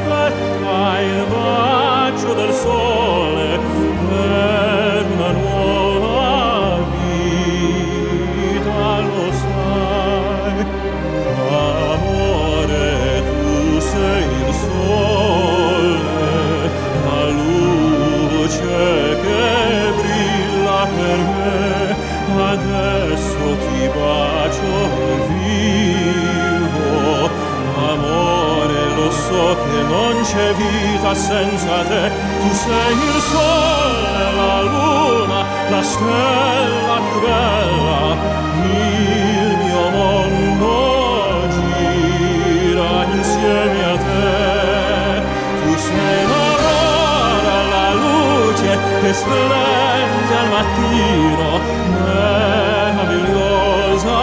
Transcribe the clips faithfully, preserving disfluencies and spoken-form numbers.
aspetta il bacio del sole per una nuova vita, lo sai. Amore, tu sei il sole, la luce che brilla per me. Adesso ti bacio e vivo. Amore, lo so che non c'è vita senza te. Tu sei il sole, la luna, la stella più bella. Il mio mondo gira insieme a te. Tu sei l'aurora, la luce che splende al mattino, meravigliosa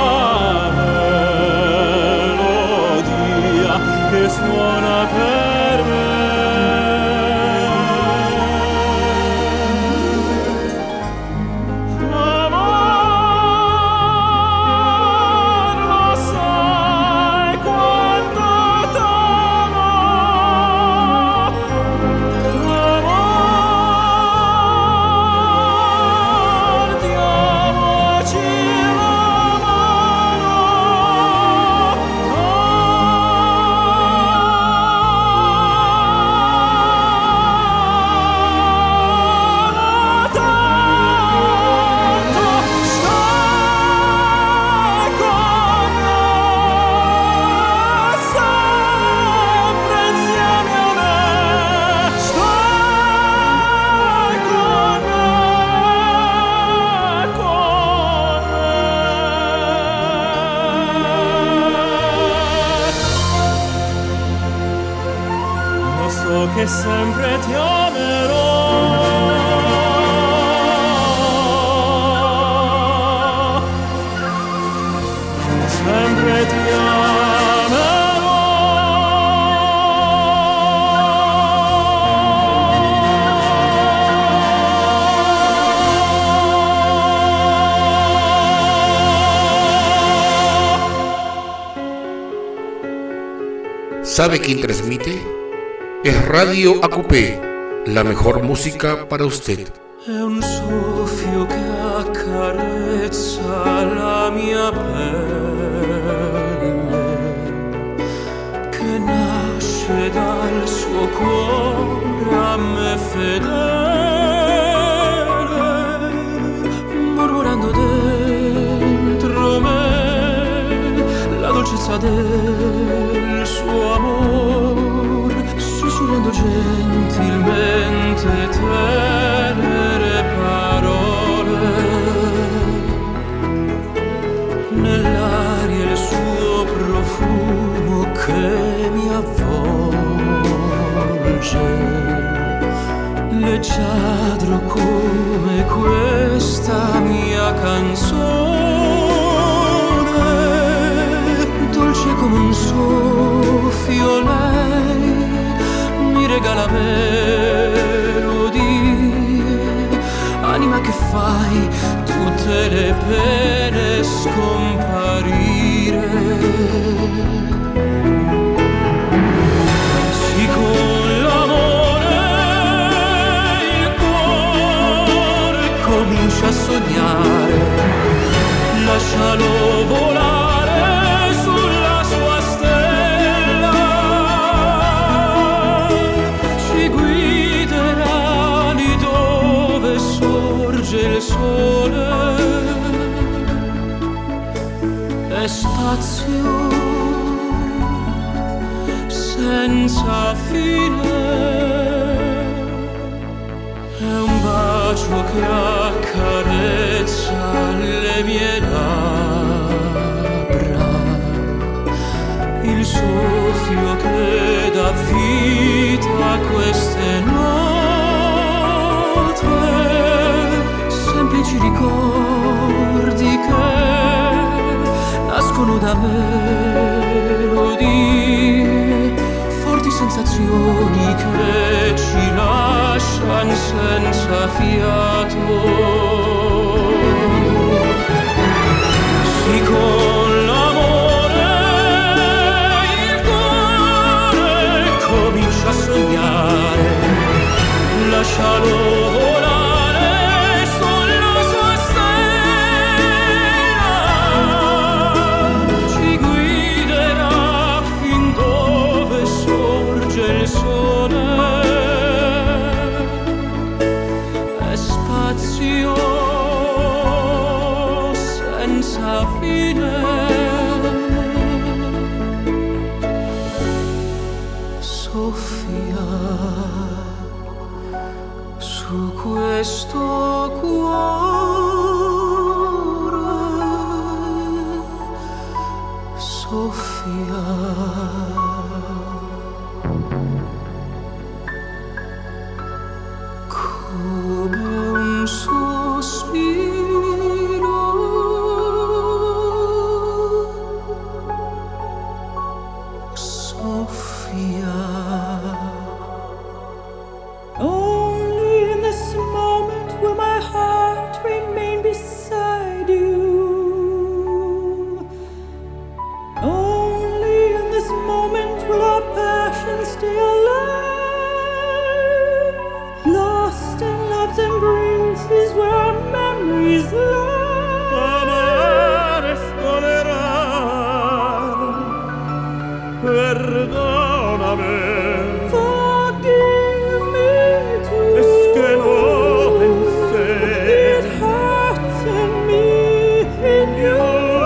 melodia che suona per me. Che sempre ti amerò, sempre ti amerò. ¿Sabe quién transmite? Es Radio A Q P, la mejor música para usted. È un soffio che accarezza la mia pelle, che nasce dal suo cuore a me fedele, mormorando dentro me la dolcezza del suo amore, sussurrando gentilmente tenere parole. Nell'aria il suo profumo che mi avvolge, leggiadro come questa mia canzone, dolce come un soffio lei mi regala melodie, anima che fai tutte le pene scomparire. Sì, con l'amore il cuore comincia a sognare, lascialo volare sulla sua stella, ci guiderà lì dove sorge il sole. È spazio senza fine, è un bacio che accarezza le mie labbra, il soffio che dà vita a queste note, semplici ricordi che nascono da melodie, forti sensazioni che ci lasciano senza fiato. Sì, con l'amore il cuore comincia a lascialo volare sulla sua stella, ci guiderà fin dove sorge il sole, è spazio senza fine. Soffia su questo cuore, Soffia. Come un sospiro, Soffia. Only in this moment will my heart remain beside you. Only in this moment will our passion stay alive. Lost in love's embraces where our memories lie. Amare tolerar, perdóname. Forgive me too. Es que no pensé. It hurts in me, in you.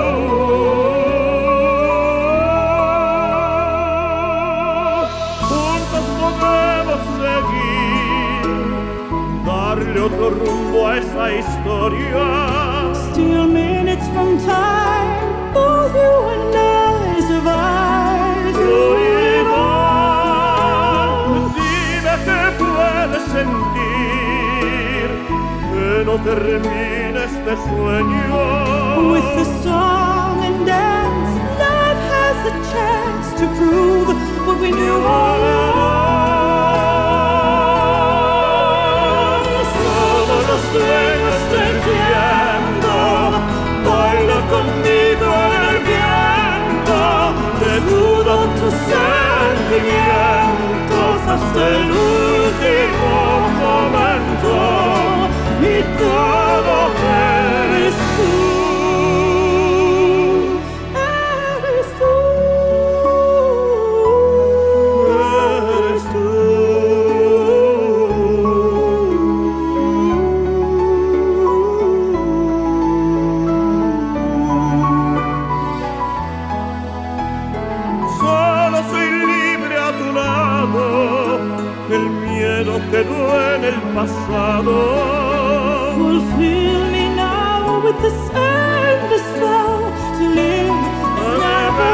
Juntos podemos seguir, darle otro rumbo a esa historia. Still minutes from time, both you and I survive through it all. Dime que puedes sentir, que no termine este sueño. With the song and dance, love has the chance to prove what we knew all along. Somos los dueños del tiempo, baila conmigo en el viento, desnudo tus sentimientos hasta el último momento, y todo eres tú, eres tú, eres tú. Solo soy libre a tu lado, el miedo quedó en el pasado. Fulfill me now with this endless vow to live as never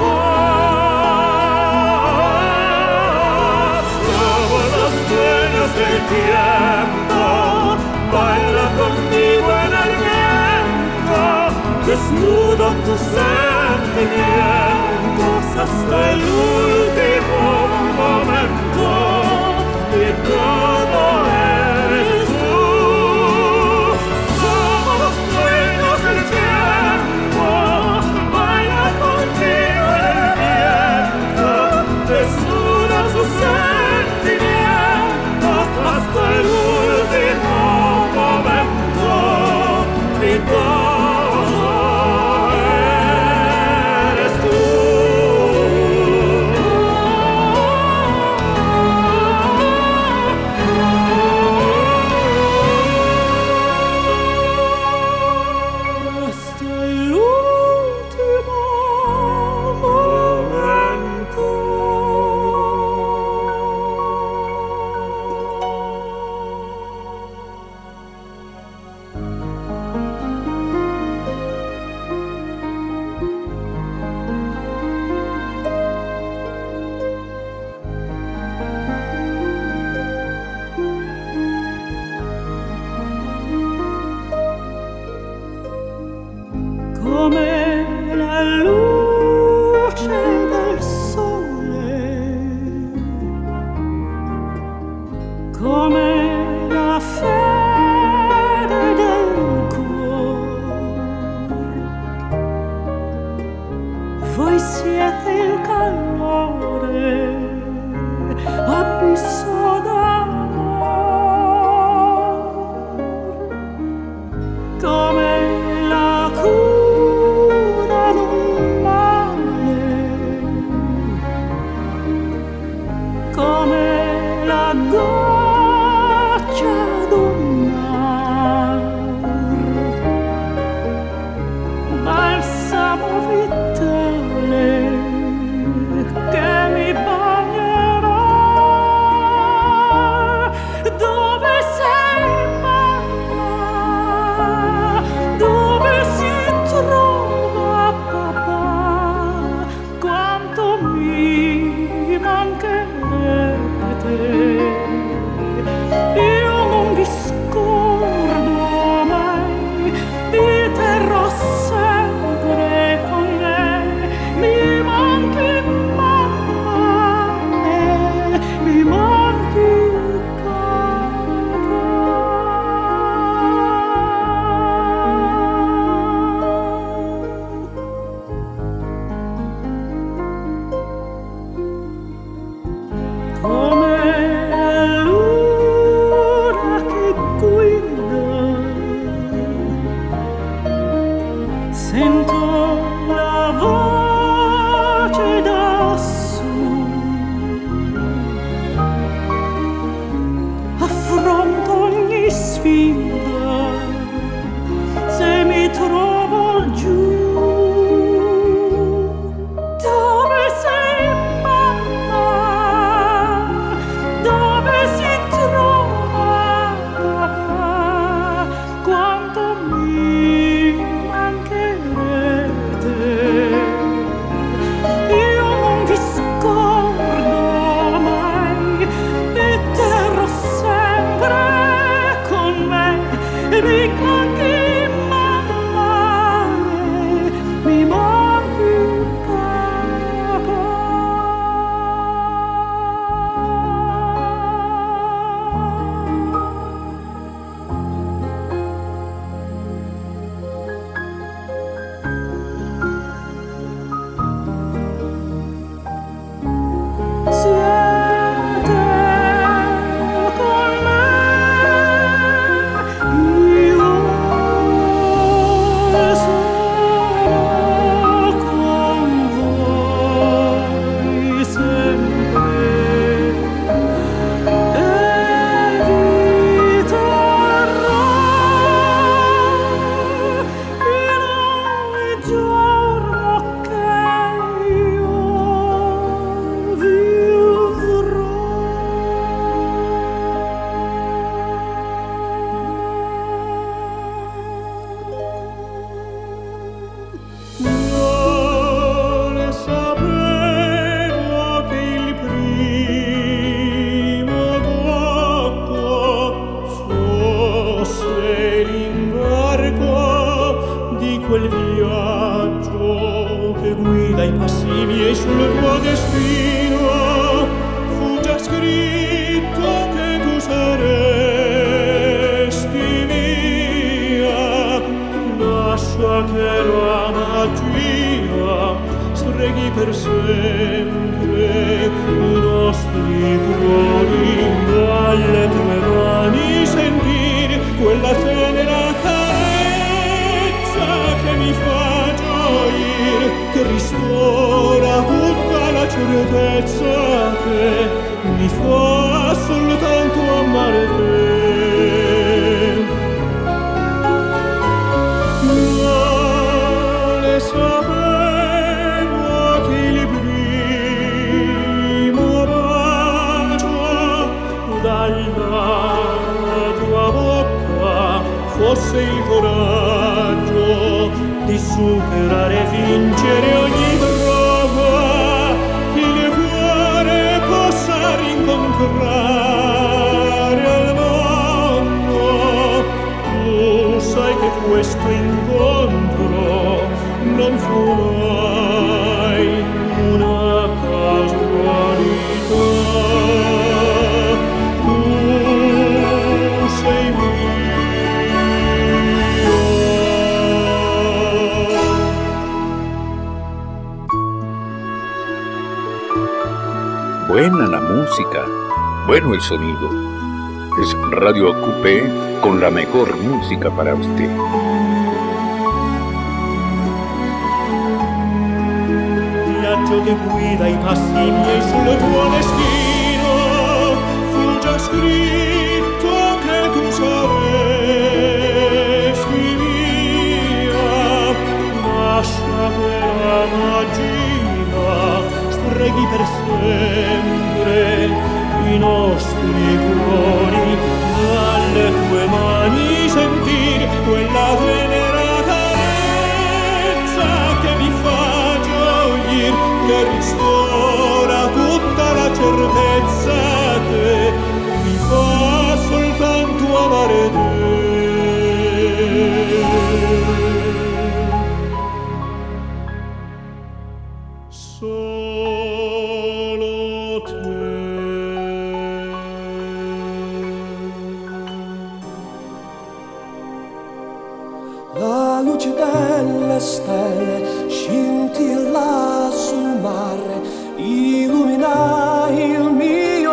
before. Somos los dueños del tiempo, baila conmigo en el viento, desnudo tus sentimientos hasta el último momento, y todo eres tú. Somos los dueños del tiempo, baila contigo en el viento, desnuda tus sentimientos hasta el último momento, y todo eres tú. Hasta el último momento. Come la luce del sole, come la fede del cuore. Voi siete il calore, abisso d'amore. Buena la música, bueno el sonido. Es Radio A Q P con la mejor música para usted. Viaggio che guida i passi miei sul tuo destino, fugge nostri cuori, dalle tue mani sentir quella tenera carezza che mi fa gioir, che ristora tutta la certezza che mi fa soltanto amare te. Solo te. La luce delle stelle scintilla sul mare, illumina il mio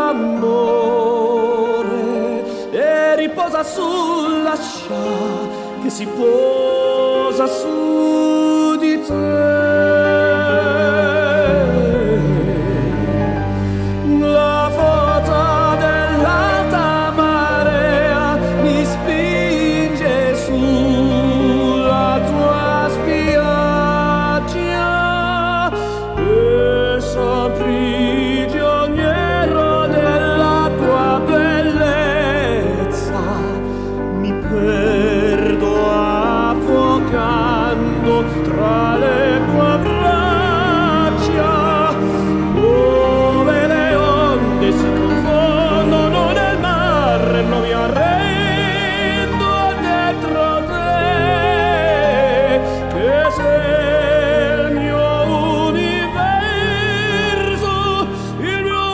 amore e riposa sulla scia che si posa su di te. La foto dell'alta marea mi spinge sulla tua spiaggia e son prigioniero della tua bellezza, mi perdo affogando tra le tue braccia, dove le onde si confondono nel mare, non mi arrendo dentro te, che sei il mio universo, il mio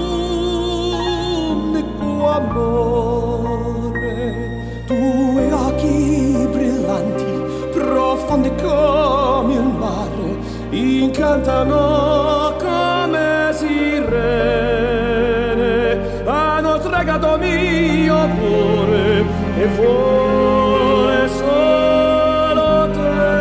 unico amore. Tue occhi brillanti, profondi come il mare, incantano come sirene, hanno stregato mio cuore e vuole solo te.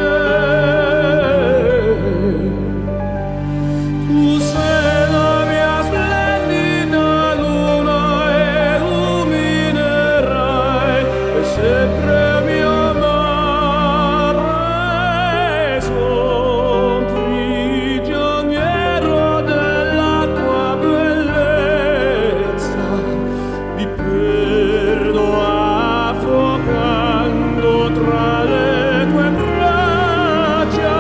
Tu sei la mia splendida luna e illuminerai e sempre mi amarai. Son prigioniero della tua bellezza, mi perdo affogando tra le tue braccia,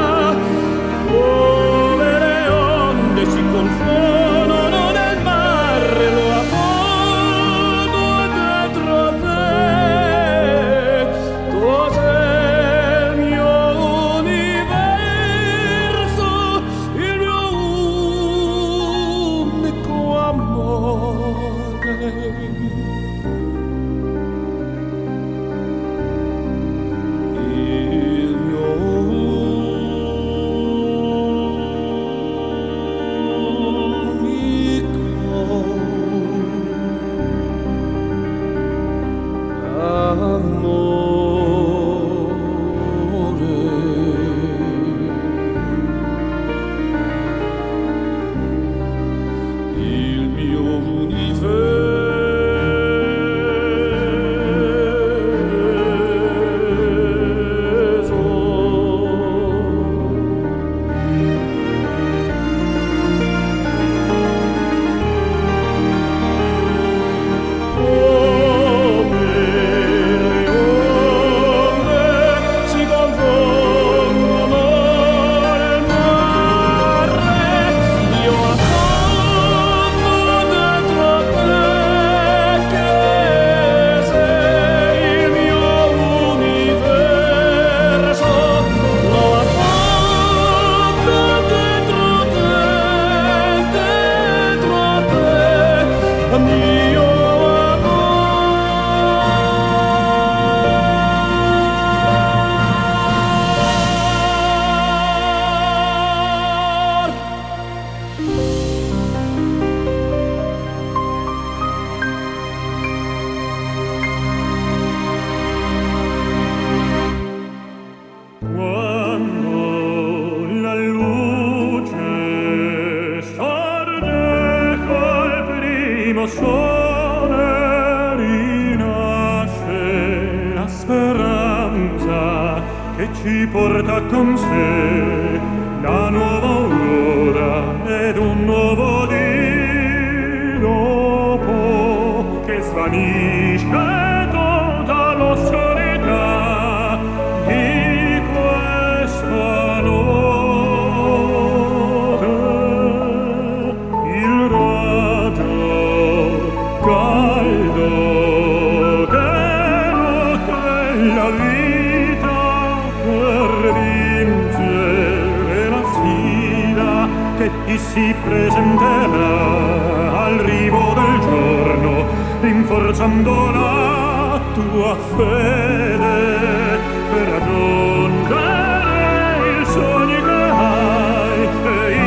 dove le onde si confondono nel mare, lo affondo dentro te. Tu sei il mio universo, il mio unico amore. Il mio unico amore. Il mio che ci porta con sé la nuova aurora ed un nuovo Dio. svanisce tutta l'oscurità di questa notte. Il raggio caldo che nutre la vita per vincere la sfida che ti si presenterà al rivo del giorno, rinforzando la tua fede per raggiungere il sogno che hai e i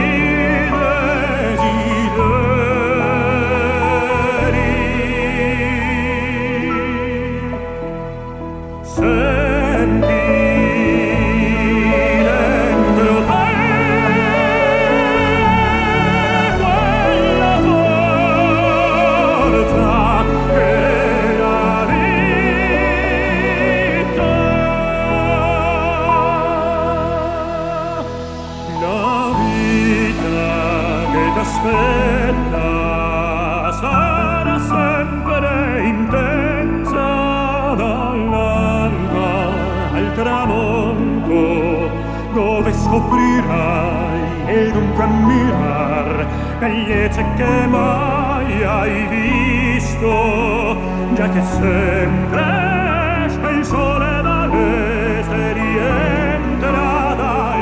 desideri. Senti dentro te quella forza che la vita, la vita che t'aspetta sarà sempre intensa dall'alba al tramonto, dove scoprirai e dunque ammirar bellezze che mai hai visto, già che sempre esce il sole dall'est e rientra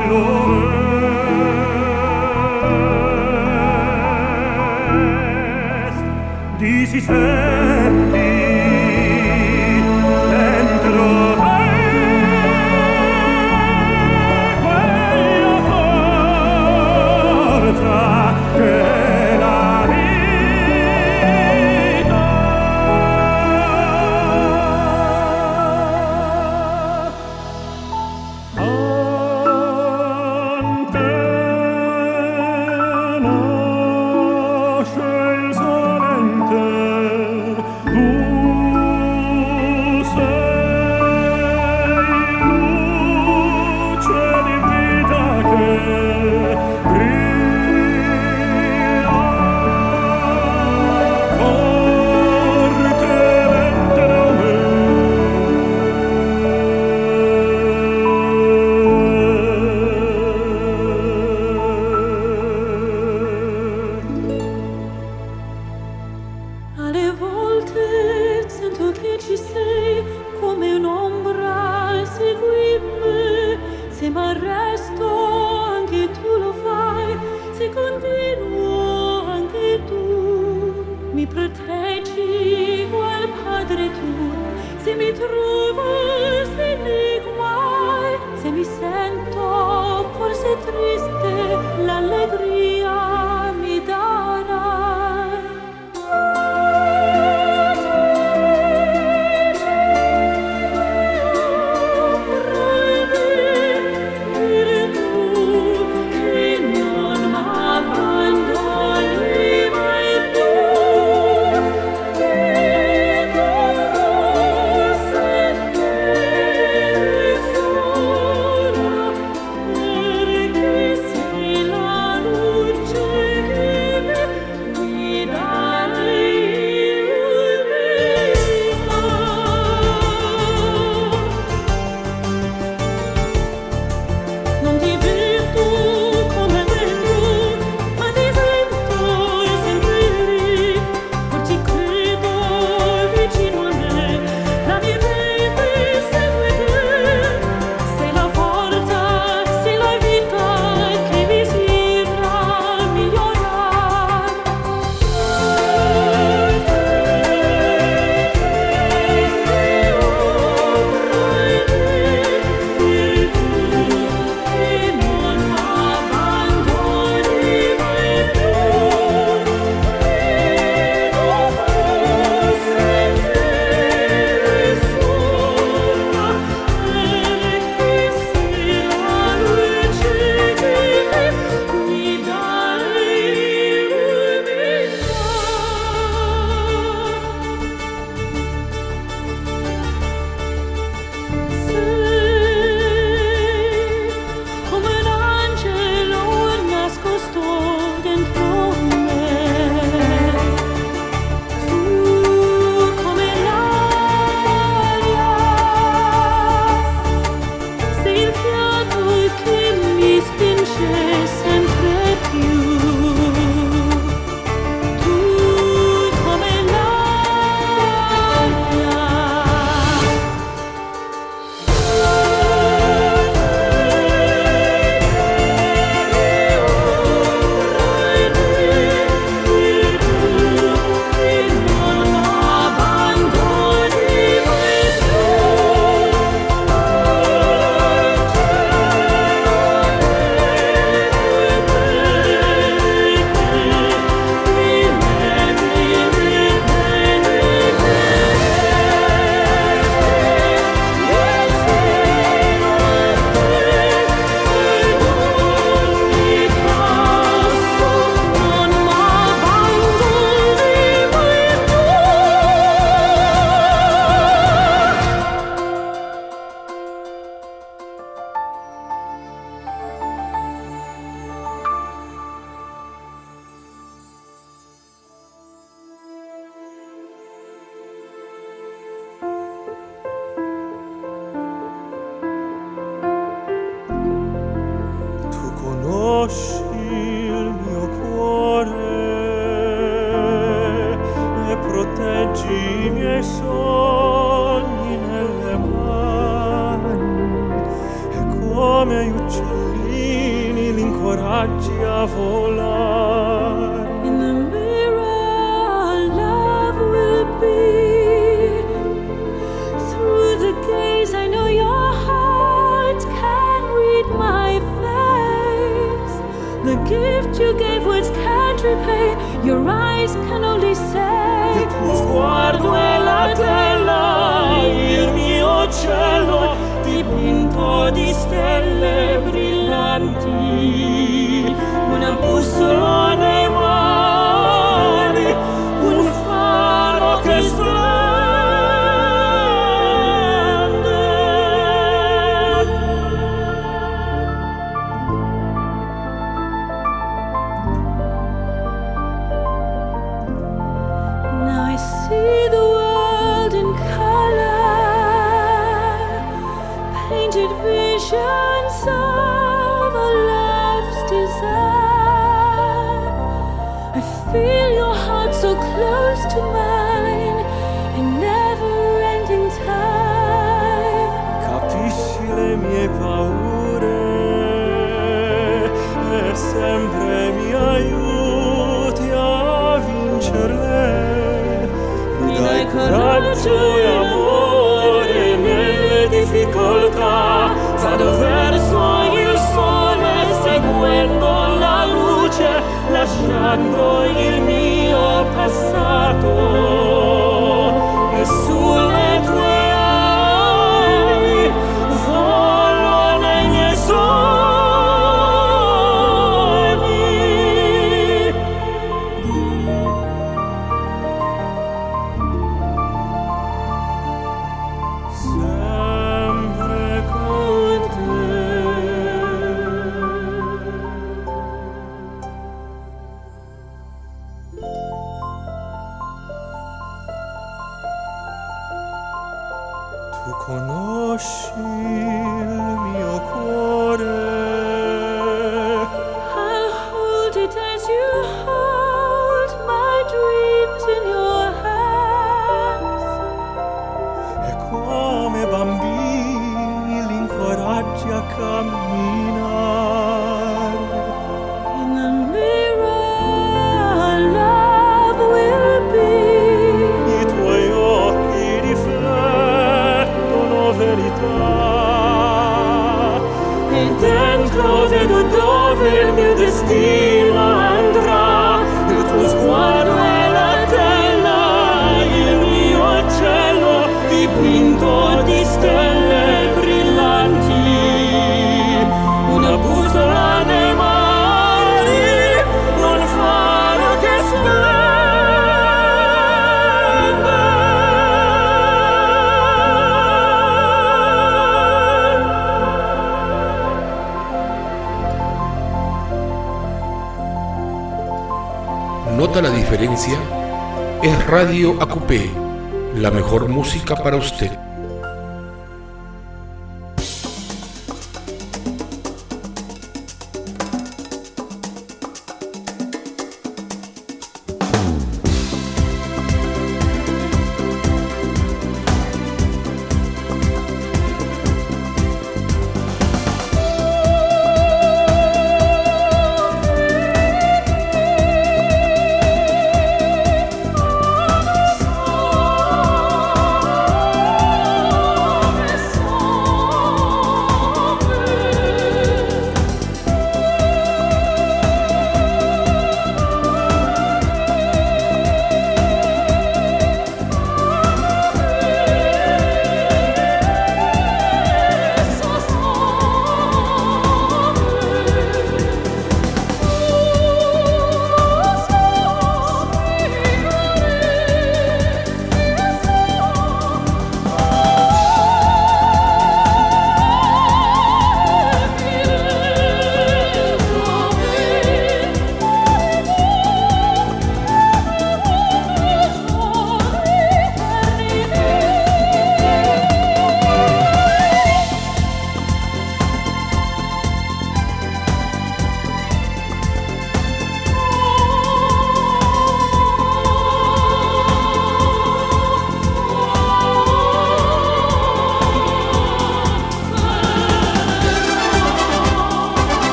dall'ovest. Di si senti dentro te quella forza che la vita, ante nasce il sole in te, tu sei luce di vita che brilla forte dentro me. Alle volte sento che ci sei, come un'ombra segui me. Se m'arresto anche tu lo fai, se continuo anche tu. Mi proteggi qual padre tu, se mi trovo se nei guai, se mi sento forse triste, l'allegria mi darai. Perché sei la luce i miei sogni nelle mani e come agli uccellini li incoraggi a volare. In the mirror love will be. Through the gaze I know your heart can read my face. The gift you gave words can't repay. Your eyes can only say. Il tuo sguardo è la tela, il mio cielo dipinto di stelle brillanti. Una bussola nei mari, un faro che splende. Now I see the world in color, painted visions of a love's desire. I feel your heart so close to mine, in never-ending time. Capisci le mie paure e sempre mi aiuti a vincerle. Mi dai coraggio e amore nelle difficoltà. Vado verso il sole seguendo la luce, lasciando il mio passato e sulle tue ali volo nei miei sogni. Sempre con te. Tu conosci il mio cuore, I'll hold it as you hold my dreams in your hands. e come bambini li incoraggi a camminare. In the mirror love will be. I tuoi occhi riflettono verità e dentro vedo dove il mio destino andrà. Il tuo sguardo è la tela, il mio cielo dipinto di stelle brillanti. Una bussola nei mari, un faro che ¿Nota la diferencia? Es Radio A Q P, la mejor música para usted. So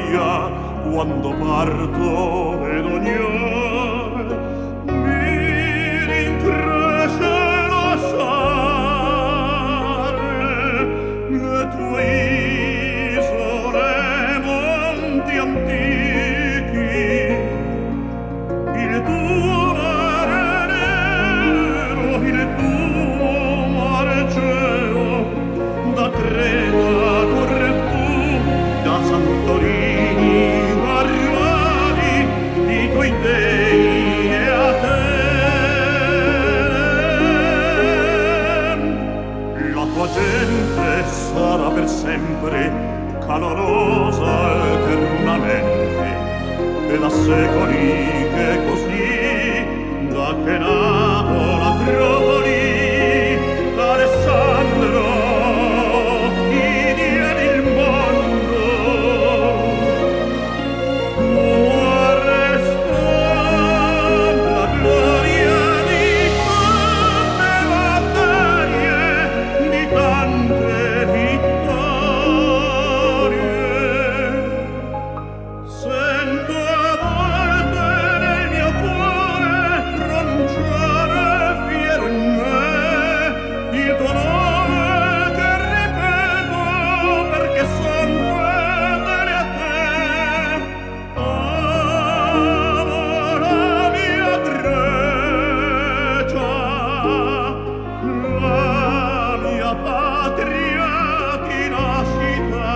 gioia quando parto ed ogni ora mi rincresce lasciare le tue isole, monti antichi, il tuo mare nero, il tuo mare cielo, da Creta Corfù, da Santorini arrivati i tuoi dei e a te la tua gente sarà per sempre calorosa eternamente e da secoli che così da che è nato l'Acropoli Alessandro ti diede il mondo tua resta la gloria di tante battaglie, di tante vittorie. Sento a volte nel mio cuore pronunciare fiero in me il tuo nome che ripeto perché son fedele a te. Amo la mia Grecia, la mia patria di nascita.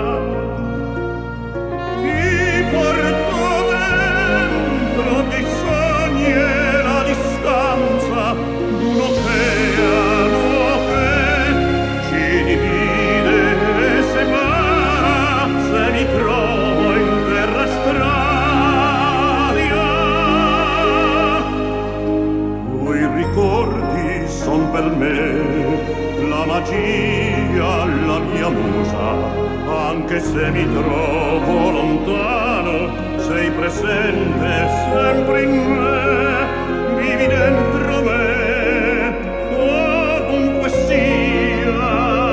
Ti porto dentro dei sogni e la distanza d'un oceano che ci divide e separa se mi trovo in terra estranea. Tuoi ricordi son per me la magia, la mia musa, anche se mi trovo lontano, sei presente sempre in me, vivi dentro me, ovunque sia.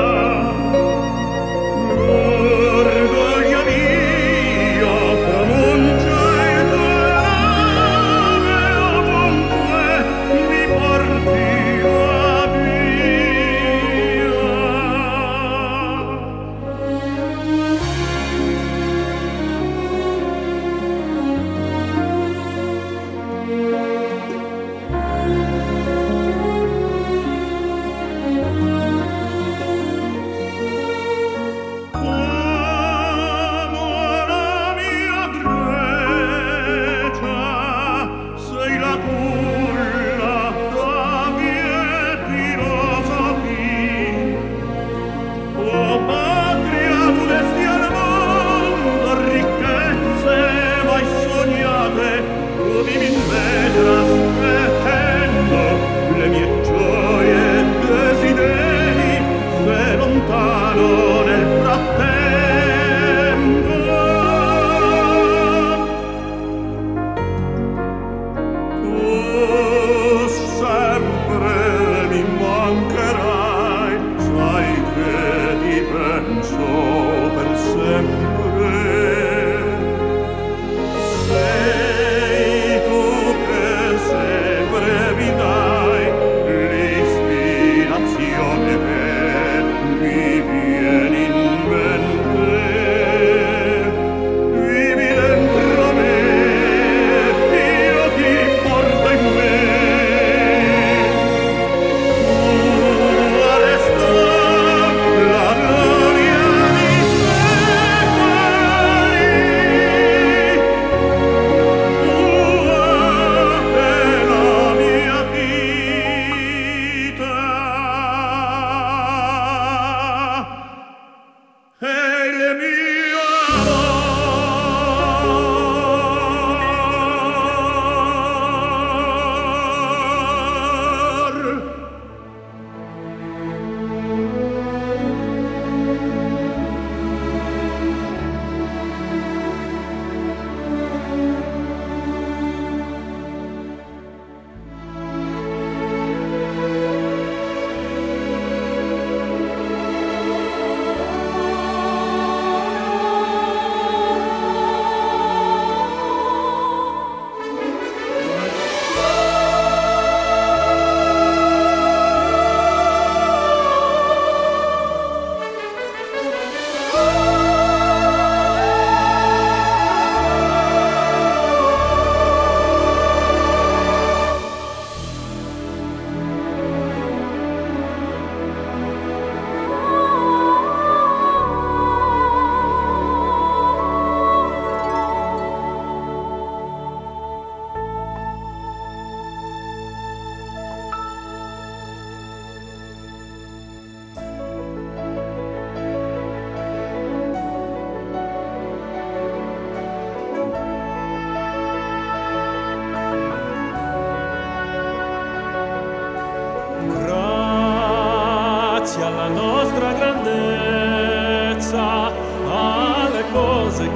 L'orgoglio mio pronuncia il tuo nome ovunque mi porti la via.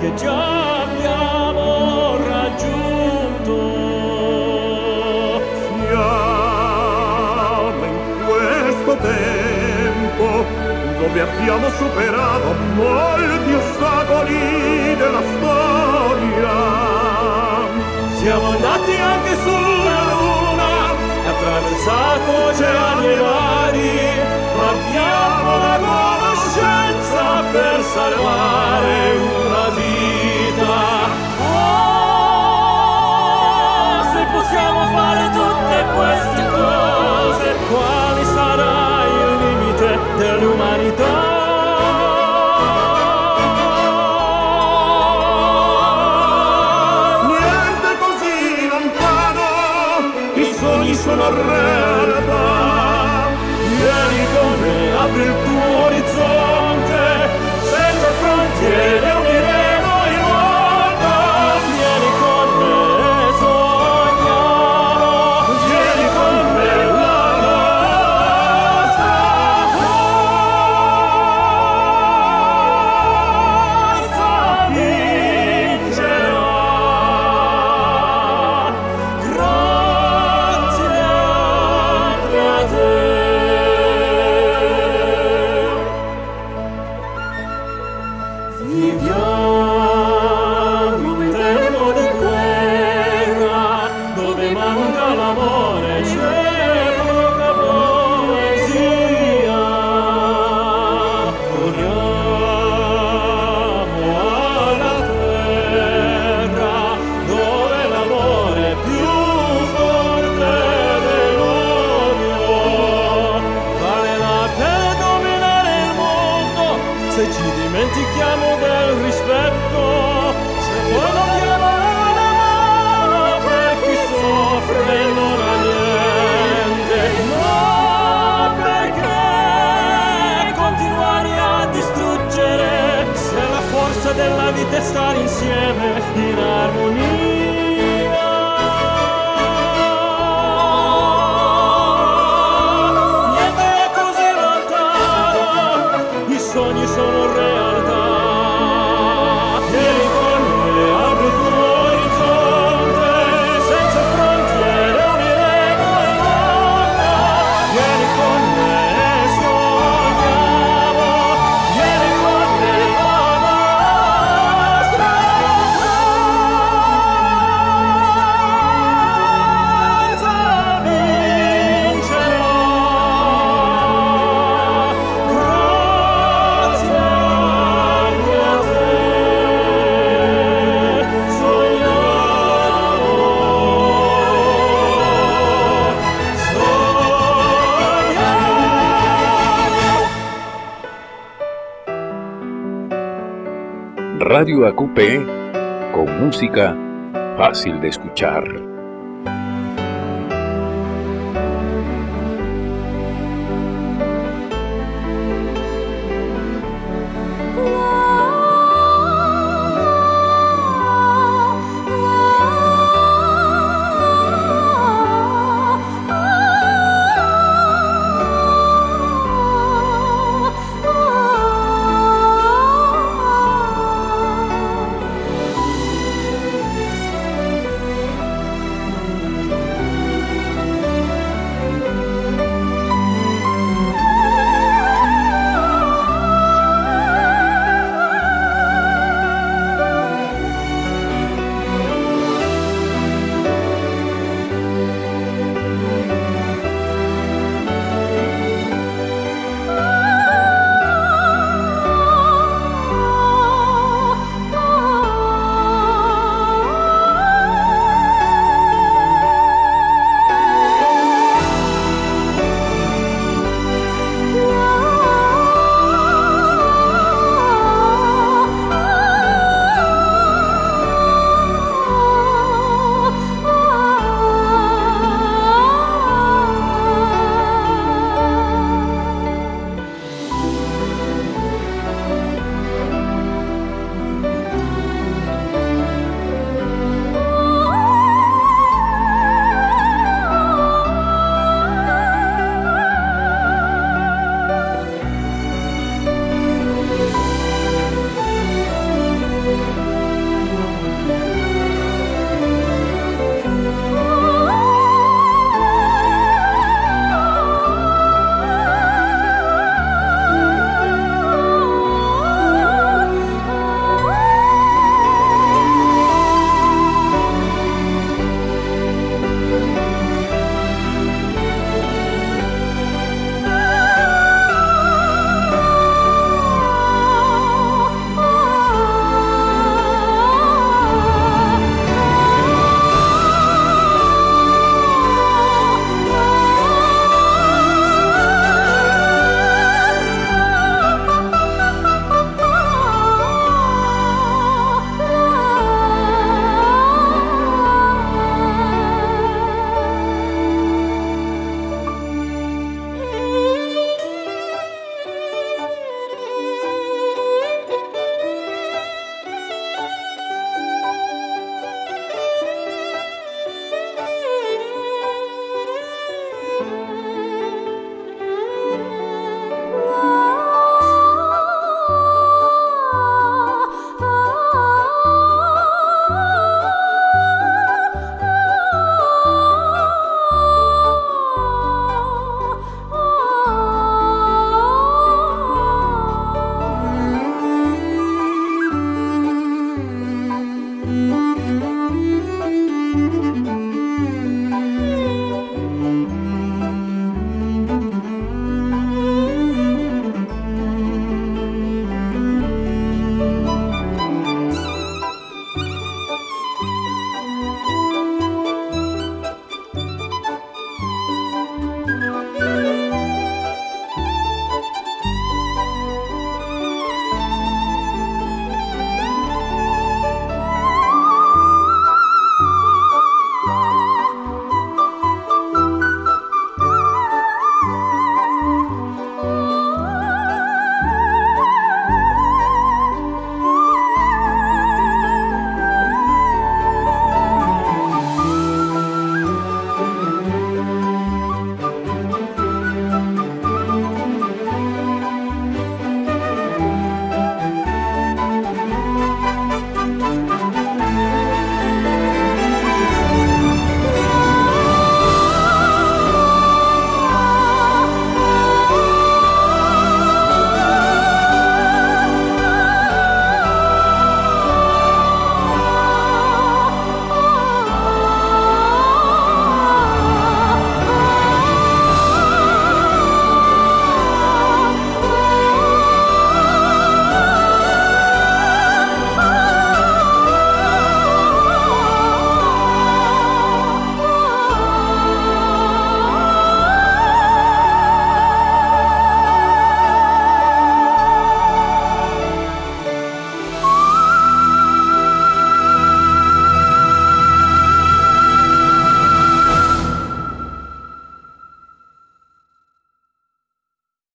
che già abbiamo raggiunto. Siamo in questo tempo dove abbiamo superato molti ostacoli della storia. Siamo andati anche sulla luna, attraversato oceani e mari, abbiamo la conoscenza per salvare una vita. Oh, se possiamo fare tutte queste cose, quale sarà il limite dell'umanità? Sono realtà, vieni con me, apri il tuo orizzonte, senza frontiere uniremo il mondo. Vieni con me, sogniamo, vieni con me, la nostra forza vincerà. Se ci dimentichiamo del rispetto, se poi non diamo una mano per chi soffre e non ha niente, no, perché continuare a distruggere se la forza della vita è stare insieme in armonia. Sogni sono realtà. Vieni con me, apri il tuo orizzonte, senza frontiere uniremo il mondo. Vieni con me, sogniamo, vieni con me, la nostra forza vincerà. Radio A Q P, con música fácil de escuchar.